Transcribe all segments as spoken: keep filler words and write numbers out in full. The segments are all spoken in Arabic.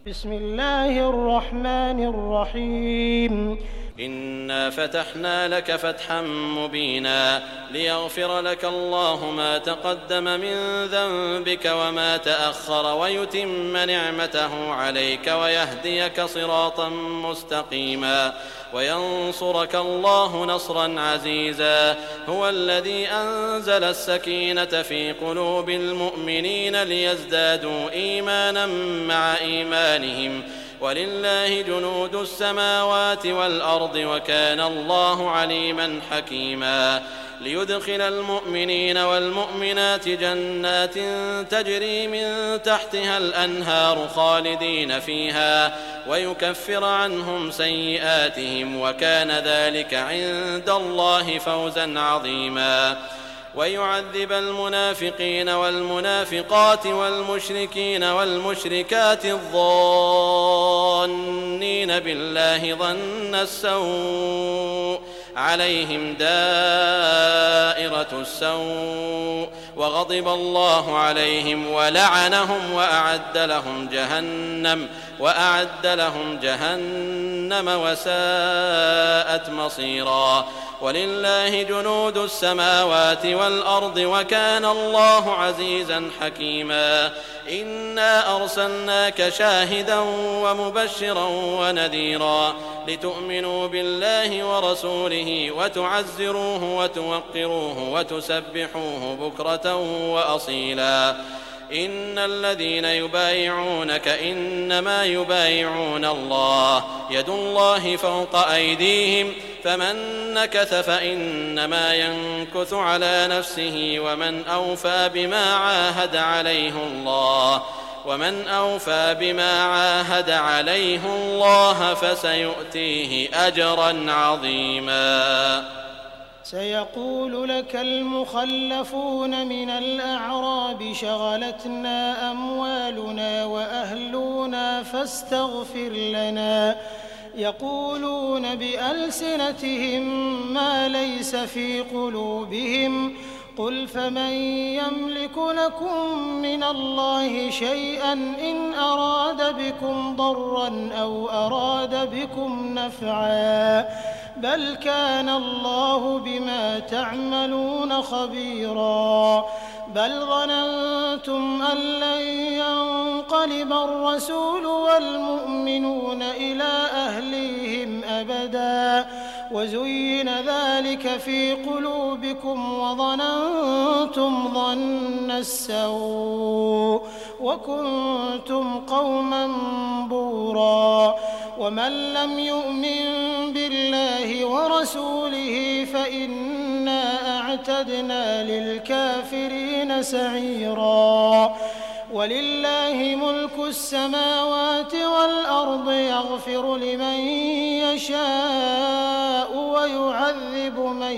بسم الله الرحمن الرحيم إنا فتحنا لك فتحا مبينا ليغفر لك الله ما تقدم من ذنبك وما تأخر ويتم نعمته عليك ويهديك صراطا مستقيما وينصرك الله نصرا عزيزا هو الذي أنزل السكينة في قلوب المؤمنين ليزدادوا إيمانا مع إيمانهم ولله جنود السماوات والأرض وكان الله عليما حكيما ليدخل المؤمنين والمؤمنات جنات تجري من تحتها الأنهار خالدين فيها ويكفر عنهم سيئاتهم وكان ذلك عند الله فوزا عظيما ويعذب المنافقين والمنافقات والمشركين والمشركات الظانين بالله ظن السوء عليهم دائرة السوء وغضب الله عليهم ولعنهم وأعد لهم جهنم وأعد لهم جهنم وساءت مصيرا ولله جنود السماوات والأرض وكان الله عزيزا حكيما إنا أرسلناك شاهدا ومبشرا ونذيرا لتؤمنوا بالله ورسوله وتعزروه وتوقروه وتسبحوه بكرة وأصيلا إن الذين يبايعونك إنما يبايعون الله يد الله فوق أيديهم فمن نكث فإنما ينكث على نفسه ومن أوفى بما عاهد عليه الله ومن أوفى بما عاهد عليه الله فسيؤتيه أجرا عظيما سيقول لك المخلفون من الأعراب شغلتنا أموالنا وأهلنا فاستغفر لنا يقولون بألسنتهم ما ليس في قلوبهم قل فمن يملك لكم من الله شيئا إن أراد بكم ضرا أو أراد بكم نفعا بل كان الله بما تعملون خبيرا بل ظننتم أن لن ينقلب الرسول والمؤمنون إلى أهليهم أبدا وزين ذلك في قلوبكم وظننتم ظن السوء وكنتم قوما بورا ومن لم يؤمن بالله ورسوله فإنا أعتدنا للكافرين سعيرا ولله ملك السماوات والأرض يغفر لمن يشاء ويعذب من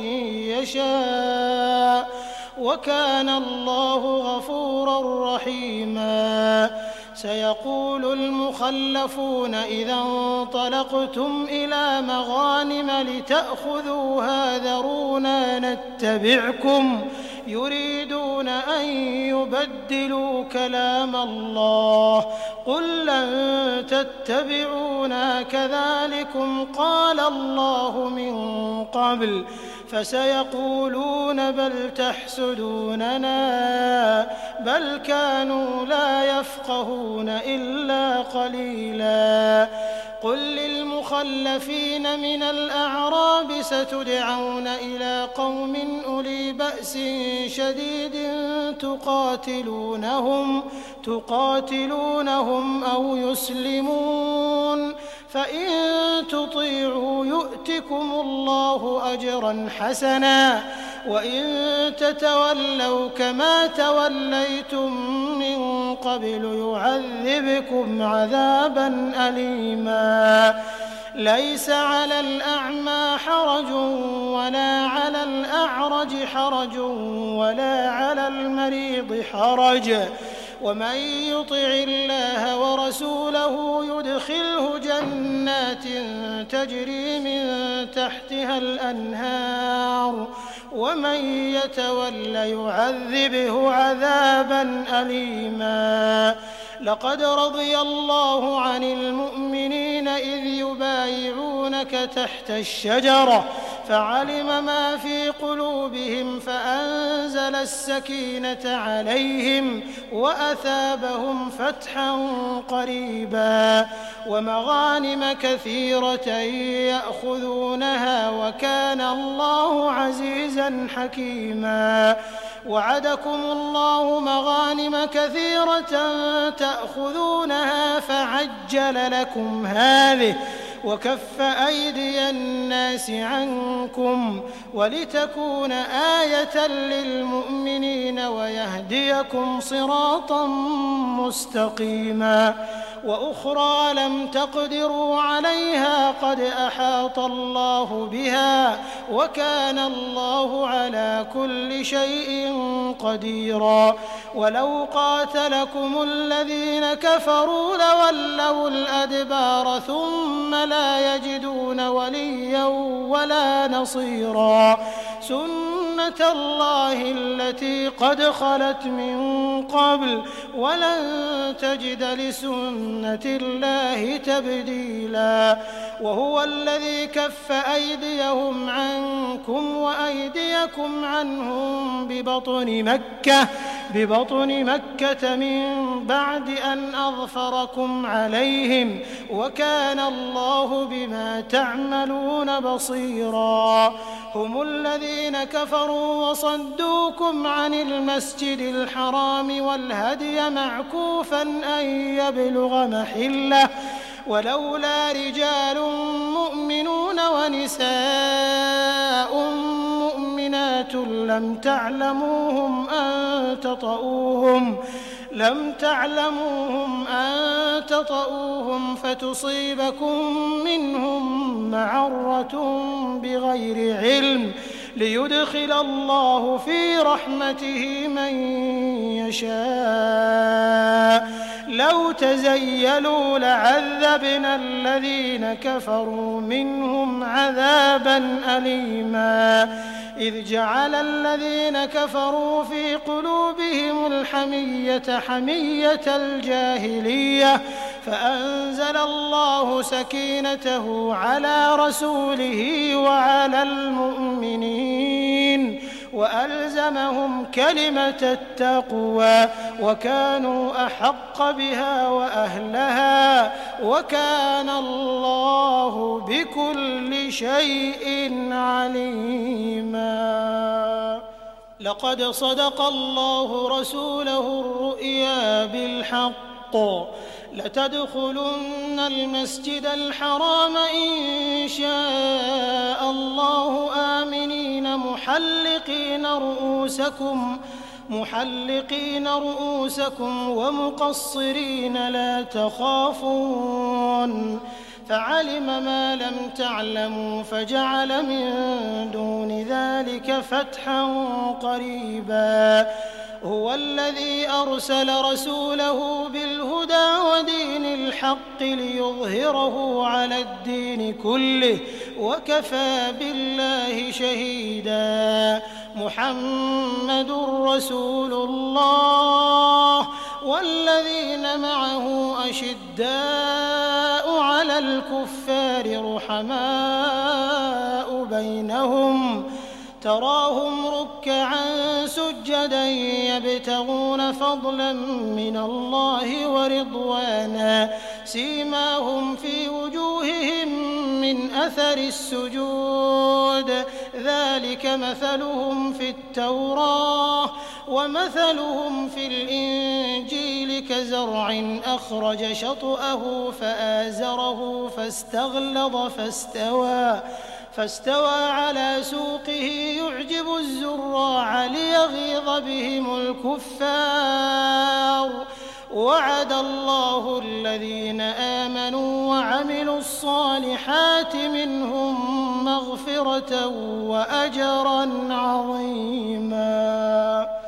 يشاء وكان الله غفورا رحيما سيقول المخلفون إذا انطلقتم إلى مغانم لتأخذوها ذرونا نتبعكم يريدون أن يبدلوا كلام الله قل لن تتبعونا كذلكم قال الله من قبل فسيقولون بل تحسدوننا بل كانوا لا يفقهون إلا قليلا قل للمخلفين من الأعراب ستدعون إلى قوم أولي بأس شديد تقاتلونهم تقاتلونهم أو يسلمون فإن تطيعوا يؤتكم الله أجرا حسنا وإن تتولوا كما توليتم من قبل يعذبكم عذابا أليما ليس على الأعمى حرج ولا على الأعرج حرج ولا على المريض حرج ومن يطع الله ورسوله يدخله جنات تجري من تحتها الأنهار ومن يتول يعذبه عذابا أليما لقد رضي الله عن المؤمنين إذ يبايعونك تحت الشجرة فعلم ما في قلوبهم فأنزل السكينة عليهم وأثابهم فتحا قريبا ومغانم كثيرة يأخذونها وكان الله عزيزا حكيما وعدكم الله مغانم كثيرة تأخذونها فعجل لكم هذه وكف أيدي الناس عنكم ولتكون آية للمؤمنين ويهديكم صراطا مستقيما وأخرى لم تقدروا عليها قد أحاط الله بها وكان الله على كل شيء قديرا ولو قاتلكم الذين كفروا لولوا الأدبار ثم لا يجدون وليا ولا نصيرا سنة الله التي قد خلت من قبل ولن تجد لسنة الله تبديلا وهو الذي كف أيديهم عنكم وأيديكم عنهم ببطن مكة ببطن مكة من بعد أن أظفركم عليهم وكان الله بما تعملون بصيرا هم الذين كفروا وصدوكم عن المسجد الحرام والهدي معكوفا أن يبلغ محله ولولا رجال مؤمنون ونساء مؤمنات لم تعلموهم أن تطؤوهم لم تعلموهم أن تطؤوهم فتصيبكم منهم معرة بغير علم ليدخل الله في رحمته من يشاء لو تزيلوا لعذبنا الذين كفروا منهم عذابا أليما إذ جعل الذين كفروا في قلوبهم الحمية حمية الجاهلية فأنزل الله سكينته على رسوله وعلى المؤمنين وألزمهم كلمة التقوى وكانوا أحق بها وأهلها وكان الله بكل شيء عليما لقد صدق الله رسوله الرؤيا بالحق لتدخلن المسجد الحرام إن شاء الله آمنين محلقين رؤوسكم محلقين رؤوسكم ومقصرين لا تخافون فعلم ما لم تعلموا فجعل من دون ذلك فتحا قريبا هو الذي أرسل رسوله بالهدى ودين الحق ليظهره على الدين كله وكفى بالله شهيدا محمد رسول الله والذين معه أشداء على الكفار رحماء بينهم تراهم ركعا سجدا يبتغون فضلا من الله ورضوانا سيماهم في وجوههم من أثر السجود ذلك مثلهم في التوراة ومثلهم في الإنجيل كزرع أخرج شطأه فآزره فاستغلظ فاستوى فاستوى على سوقه يعجب الزراع ليغيظ بهم الكفار وعد الله الذين آمنوا وعملوا الصالحات منهم مغفرة وأجرا عظيما.